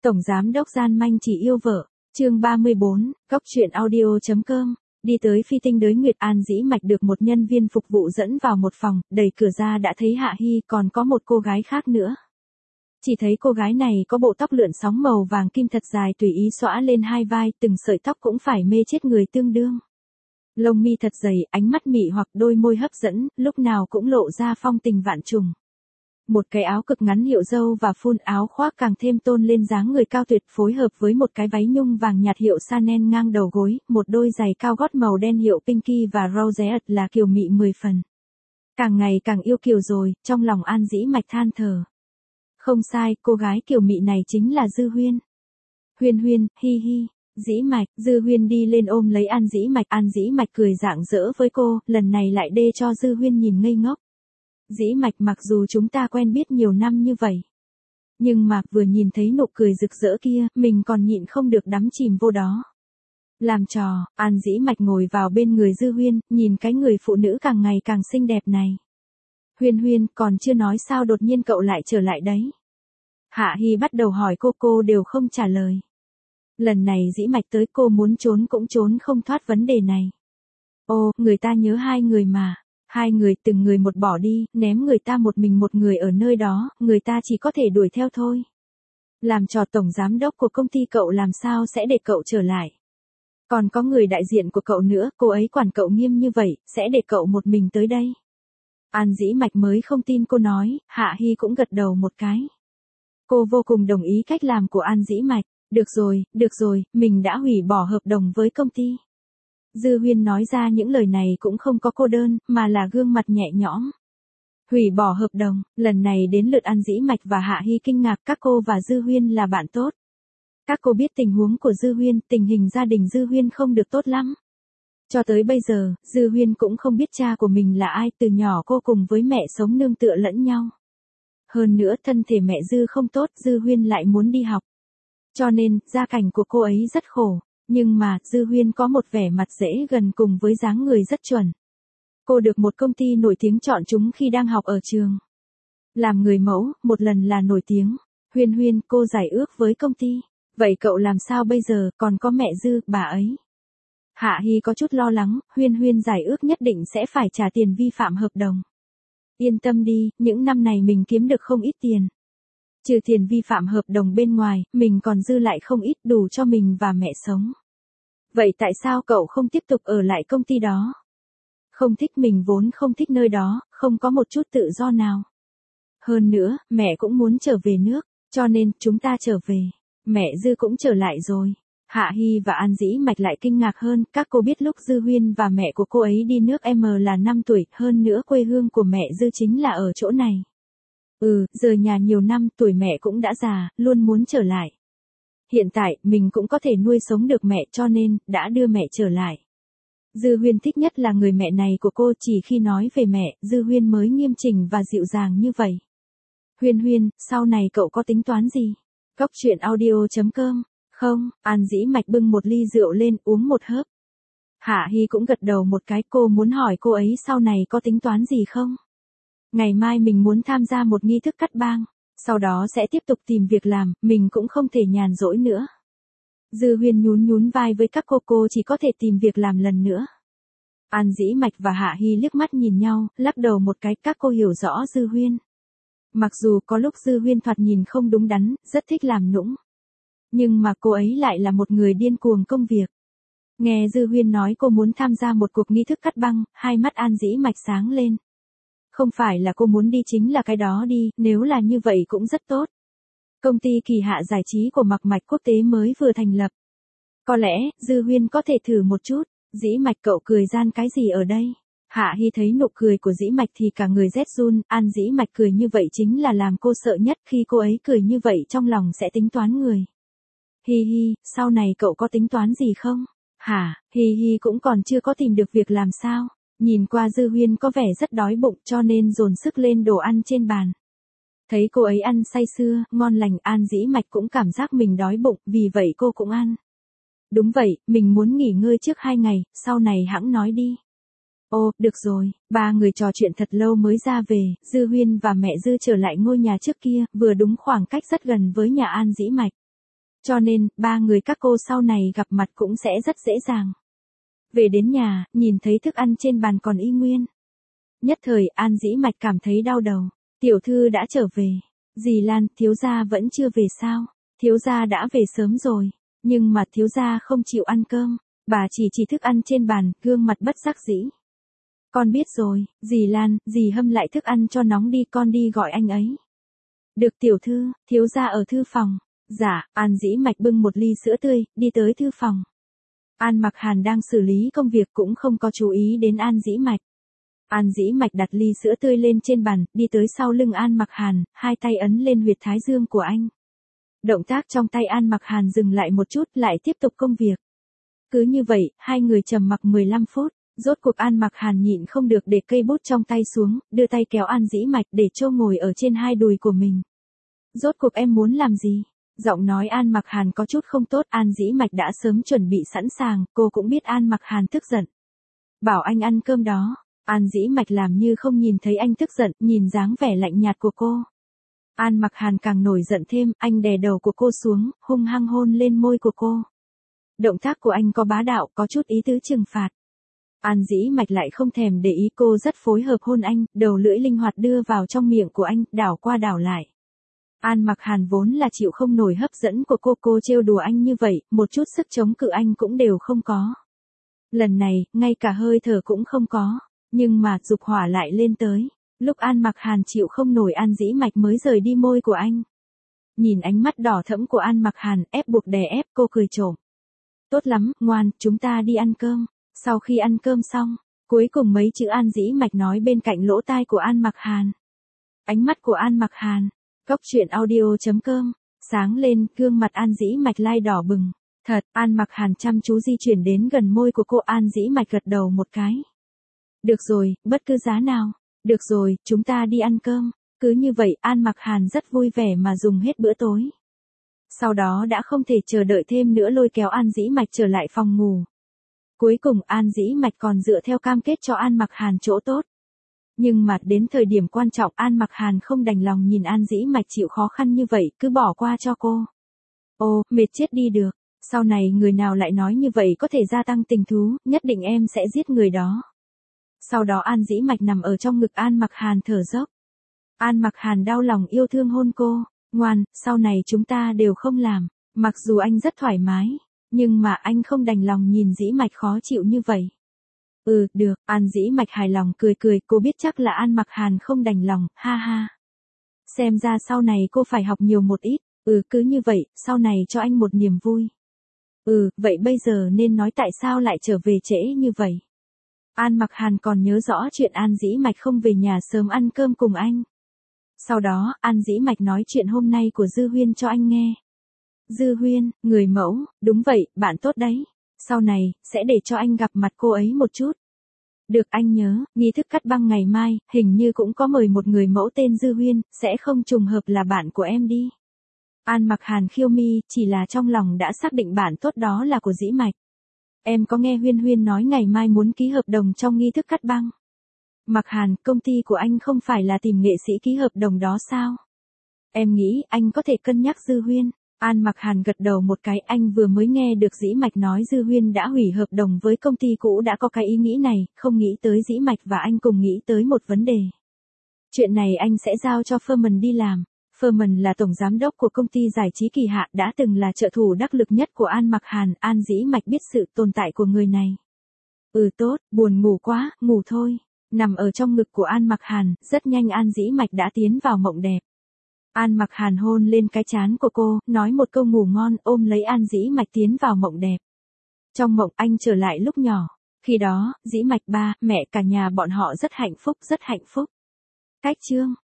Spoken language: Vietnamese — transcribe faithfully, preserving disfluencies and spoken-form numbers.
Tổng giám đốc gian manh chỉ yêu vợ, chương ba mươi bốn, góc truyện audio.com. Đi tới phi tinh đới Nguyệt An Dĩ Mạch được một nhân viên phục vụ dẫn vào một phòng, đẩy cửa ra đã thấy Hạ Hy còn có một cô gái khác nữa. Chỉ thấy cô gái này có bộ tóc lượn sóng màu vàng kim thật dài tùy ý xõa lên hai vai, từng sợi tóc cũng phải mê chết người tương đương. Lông mi thật dày, ánh mắt mị hoặc đôi môi hấp dẫn, lúc nào cũng lộ ra phong tình vạn trùng. Một cái áo cực ngắn hiệu dâu và phun áo khoác càng thêm tôn lên dáng người cao tuyệt, phối hợp với một cái váy nhung vàng nhạt hiệu Chanel ngang đầu gối, một đôi giày cao gót màu đen hiệu Pinky và Rose là kiều mị mười phần. Càng ngày càng yêu kiều rồi, trong lòng An Dĩ Mạch than thở. Không sai, cô gái kiều mị này chính là Dư Huyên. Huyên Huyên, hi hi. Dĩ Mạch, Dư Huyên đi lên ôm lấy An Dĩ Mạch, An Dĩ Mạch cười rạng rỡ với cô, lần này lại đê cho Dư Huyên nhìn ngây ngốc. Dĩ Mạch, mặc dù chúng ta quen biết nhiều năm như vậy, nhưng mà vừa nhìn thấy nụ cười rực rỡ kia, mình còn nhịn không được đắm chìm vô đó. Làm trò, An Dĩ Mạch ngồi vào bên người Dư Huyên, nhìn cái người phụ nữ càng ngày càng xinh đẹp này. Huyên Huyên, còn chưa nói sao đột nhiên cậu lại trở lại đấy. Hạ Hy bắt đầu hỏi cô, cô đều không trả lời. Lần này Dĩ Mạch tới, cô muốn trốn cũng trốn không thoát vấn đề này. Ô, người ta nhớ hai người mà. Hai người từng người một bỏ đi, ném người ta một mình một người ở nơi đó, người ta chỉ có thể đuổi theo thôi. Làm trò tổng giám đốc của công ty cậu làm sao sẽ để cậu trở lại. Còn có người đại diện của cậu nữa, cô ấy quản cậu nghiêm như vậy, sẽ để cậu một mình tới đây. An Dĩ Mạch mới không tin cô nói, Hạ Hy cũng gật đầu một cái. Cô vô cùng đồng ý cách làm của An Dĩ Mạch. Được rồi, được rồi, mình đã hủy bỏ hợp đồng với công ty. Dư Huyên nói ra những lời này cũng không có cô đơn, mà là gương mặt nhẹ nhõm. Hủy bỏ hợp đồng, lần này đến lượt An Dĩ Mạch và Hạ Hy kinh ngạc, các cô và Dư Huyên là bạn tốt. Các cô biết tình huống của Dư Huyên, tình hình gia đình Dư Huyên không được tốt lắm. Cho tới bây giờ, Dư Huyên cũng không biết cha của mình là ai, từ nhỏ cô cùng với mẹ sống nương tựa lẫn nhau. Hơn nữa thân thể mẹ Dư không tốt, Dư Huyên lại muốn đi học. Cho nên, gia cảnh của cô ấy rất khổ. Nhưng mà, Dư Huyên có một vẻ mặt dễ gần cùng với dáng người rất chuẩn. Cô được một công ty nổi tiếng chọn chúng khi đang học ở trường. Làm người mẫu, một lần là nổi tiếng. Huyên Huyên, cô giải ước với công ty. Vậy cậu làm sao bây giờ, còn có mẹ Dư, bà ấy. Hạ Hy có chút lo lắng, Huyên Huyên giải ước nhất định sẽ phải trả tiền vi phạm hợp đồng. Yên tâm đi, những năm này mình kiếm được không ít tiền. Trừ tiền vi phạm hợp đồng bên ngoài, mình còn dư lại không ít, đủ cho mình và mẹ sống. Vậy tại sao cậu không tiếp tục ở lại công ty đó? Không thích, mình vốn không thích nơi đó, không có một chút tự do nào. Hơn nữa, mẹ cũng muốn trở về nước, cho nên chúng ta trở về. Mẹ Dư cũng trở lại rồi. Hạ Hy và An Dĩ Mạch lại kinh ngạc hơn, các cô biết lúc Dư Huyên và mẹ của cô ấy đi nước M là năm tuổi, hơn nữa quê hương của mẹ Dư chính là ở chỗ này. Ừ, rời nhà nhiều năm, tuổi mẹ cũng đã già, luôn muốn trở lại. Hiện tại, mình cũng có thể nuôi sống được mẹ, cho nên, đã đưa mẹ trở lại. Dư Huyên thích nhất là người mẹ này của cô, chỉ khi nói về mẹ, Dư Huyên mới nghiêm chỉnh và dịu dàng như vậy. Huyên Huyên, sau này cậu có tính toán gì? Góc truyện audio.com. Không, An Dĩ Mạch bưng một ly rượu lên, uống một hớp. Hạ Hy cũng gật đầu một cái, cô muốn hỏi cô ấy sau này có tính toán gì không? Ngày mai mình muốn tham gia một nghi thức cắt bang, sau đó sẽ tiếp tục tìm việc làm, mình cũng không thể nhàn rỗi nữa. Dư Huyên nhún nhún vai với các cô, cô chỉ có thể tìm việc làm lần nữa. An Dĩ Mạch và Hạ Hy liếc mắt nhìn nhau, lắc đầu một cái, các cô hiểu rõ Dư Huyên. Mặc dù có lúc Dư Huyên thoạt nhìn không đúng đắn, rất thích làm nũng. Nhưng mà cô ấy lại là một người điên cuồng công việc. Nghe Dư Huyên nói cô muốn tham gia một cuộc nghi thức cắt băng, hai mắt An Dĩ Mạch sáng lên. Không phải là cô muốn đi, chính là cái đó đi, nếu là như vậy cũng rất tốt. Công ty Kỳ Hạ giải trí của Mặc Mạch Quốc tế mới vừa thành lập. Có lẽ, Dư Huyên có thể thử một chút. Dĩ Mạch, cậu cười gian cái gì ở đây? Hạ Hy thấy nụ cười của Dĩ Mạch thì cả người rét run, An Dĩ Mạch cười như vậy chính là làm cô sợ nhất, khi cô ấy cười như vậy trong lòng sẽ tính toán người. Hi hi, sau này cậu có tính toán gì không? Hả, hi hi cũng còn chưa có tìm được việc làm sao? Nhìn qua Dư Huyên có vẻ rất đói bụng, cho nên dồn sức lên đồ ăn trên bàn. Thấy cô ấy ăn say sưa, ngon lành, An Dĩ Mạch cũng cảm giác mình đói bụng, vì vậy cô cũng ăn. Đúng vậy, mình muốn nghỉ ngơi trước hai ngày, sau này hẵng nói đi. Ô, được rồi, ba người trò chuyện thật lâu mới ra về, Dư Huyên và mẹ Dư trở lại ngôi nhà trước kia, vừa đúng khoảng cách rất gần với nhà An Dĩ Mạch. Cho nên, ba người các cô sau này gặp mặt cũng sẽ rất dễ dàng. Về đến nhà, nhìn thấy thức ăn trên bàn còn y nguyên. Nhất thời, An Dĩ Mạch cảm thấy đau đầu. Tiểu thư đã trở về. Dì Lan, thiếu gia vẫn chưa về sao? Thiếu gia đã về sớm rồi. Nhưng mà thiếu gia không chịu ăn cơm. Bà chỉ chỉ thức ăn trên bàn, gương mặt bất đắc dĩ. Con biết rồi, dì Lan, dì hâm lại thức ăn cho nóng đi, con đi gọi anh ấy. Được tiểu thư, thiếu gia ở thư phòng. Dạ, An Dĩ Mạch bưng một ly sữa tươi, đi tới thư phòng. An Mặc Hàn đang xử lý công việc cũng không có chú ý đến An Dĩ Mạch. An Dĩ Mạch đặt ly sữa tươi lên trên bàn, đi tới sau lưng An Mặc Hàn, hai tay ấn lên huyệt thái dương của anh. Động tác trong tay An Mặc Hàn dừng lại một chút, lại tiếp tục công việc. Cứ như vậy, hai người trầm mặc mười lăm phút, rốt cuộc An Mặc Hàn nhịn không được để cây bút trong tay xuống, đưa tay kéo An Dĩ Mạch để Châu ngồi ở trên hai đùi của mình. Rốt cuộc em muốn làm gì? Giọng nói An Mặc Hàn có chút không tốt, An Dĩ Mạch đã sớm chuẩn bị sẵn sàng, cô cũng biết An Mặc Hàn tức giận. Bảo anh ăn cơm đó. An Dĩ Mạch làm như không nhìn thấy anh tức giận, nhìn dáng vẻ lạnh nhạt của cô. An Mặc Hàn càng nổi giận thêm, anh đè đầu của cô xuống, hung hăng hôn lên môi của cô. Động tác của anh có bá đạo, có chút ý tứ trừng phạt. An Dĩ Mạch lại không thèm để ý, cô rất phối hợp hôn anh, đầu lưỡi linh hoạt đưa vào trong miệng của anh, đảo qua đảo lại. An Mặc Hàn vốn là chịu không nổi hấp dẫn của cô, cô trêu đùa anh như vậy, một chút sức chống cự anh cũng đều không có. Lần này, ngay cả hơi thở cũng không có, nhưng mà dục hỏa lại lên tới. Lúc An Mặc Hàn chịu không nổi, An Dĩ Mạch mới rời đi môi của anh. Nhìn ánh mắt đỏ thẫm của An Mặc Hàn, ép buộc đè ép, cô cười trộm. Tốt lắm, ngoan, chúng ta đi ăn cơm. Sau khi ăn cơm xong, cuối cùng mấy chữ An Dĩ Mạch nói bên cạnh lỗ tai của An Mặc Hàn. Ánh mắt của An Mặc Hàn, Cốc truyện audio chấm com, sáng lên, gương mặt An Dĩ Mạch lai đỏ bừng. Thật, An Mặc Hàn chăm chú di chuyển đến gần môi của cô, An Dĩ Mạch gật đầu một cái. Được rồi, bất cứ giá nào. Được rồi, chúng ta đi ăn cơm. Cứ như vậy, An Mặc Hàn rất vui vẻ mà dùng hết bữa tối. Sau đó đã không thể chờ đợi thêm nữa, lôi kéo An Dĩ Mạch trở lại phòng ngủ. Cuối cùng An Dĩ Mạch còn dựa theo cam kết cho An Mặc Hàn chỗ tốt. Nhưng mà đến thời điểm quan trọng, An Mặc Hàn không đành lòng nhìn An Dĩ Mạch chịu khó khăn như vậy, cứ bỏ qua cho cô. Ô, mệt chết đi được. Sau này người nào lại nói như vậy có thể gia tăng tình thú, nhất định em sẽ giết người đó. Sau đó An Dĩ Mạch nằm ở trong ngực An Mặc Hàn thở dốc. An Mặc Hàn đau lòng yêu thương hôn cô. Ngoan, sau này chúng ta đều không làm. Mặc dù anh rất thoải mái, nhưng mà anh không đành lòng nhìn Dĩ Mạch khó chịu như vậy. Ừ, được, An Dĩ Mạch hài lòng cười cười, cô biết chắc là An Mặc Hàn không đành lòng, ha ha. Xem ra sau này cô phải học nhiều một ít, ừ cứ như vậy, sau này cho anh một niềm vui. Ừ, vậy bây giờ nên nói tại sao lại trở về trễ như vậy. An Mặc Hàn còn nhớ rõ chuyện An Dĩ Mạch không về nhà sớm ăn cơm cùng anh. Sau đó, An Dĩ Mạch nói chuyện hôm nay của Dư Huyên cho anh nghe. Dư Huyên, người mẫu, đúng vậy, bạn tốt đấy. Sau này, sẽ để cho anh gặp mặt cô ấy một chút. Được, anh nhớ, nghi thức cắt băng ngày mai, hình như cũng có mời một người mẫu tên Dư Huyên, sẽ không trùng hợp là bạn của em đi. An Mặc Hàn khiêu mi, chỉ là trong lòng đã xác định bạn tốt đó là của Dĩ Mạch. Em có nghe Huyên Huyên nói ngày mai muốn ký hợp đồng trong nghi thức cắt băng. Mặc Hàn, công ty của anh không phải là tìm nghệ sĩ ký hợp đồng đó sao? Em nghĩ anh có thể cân nhắc Dư Huyên. An Mặc Hàn gật đầu một cái, anh vừa mới nghe được Dĩ Mạch nói Dư Huyên đã hủy hợp đồng với công ty cũ, đã có cái ý nghĩ này, không nghĩ tới Dĩ Mạch và anh cùng nghĩ tới một vấn đề. Chuyện này anh sẽ giao cho Firman đi làm. Firman là tổng giám đốc của công ty giải trí Kỳ Hạ, đã từng là trợ thủ đắc lực nhất của An Mặc Hàn. An Dĩ Mạch biết sự tồn tại của người này. Ừ tốt, buồn ngủ quá, ngủ thôi. Nằm ở trong ngực của An Mặc Hàn, rất nhanh An Dĩ Mạch đã tiến vào mộng đẹp. An Mặc Hàn hôn lên cái trán của cô, nói một câu ngủ ngon, ôm lấy An Dĩ Mạch tiến vào mộng đẹp. Trong mộng anh trở lại lúc nhỏ. Khi đó, Dĩ Mạch ba, mẹ cả nhà bọn họ rất hạnh phúc, rất hạnh phúc. Cách chương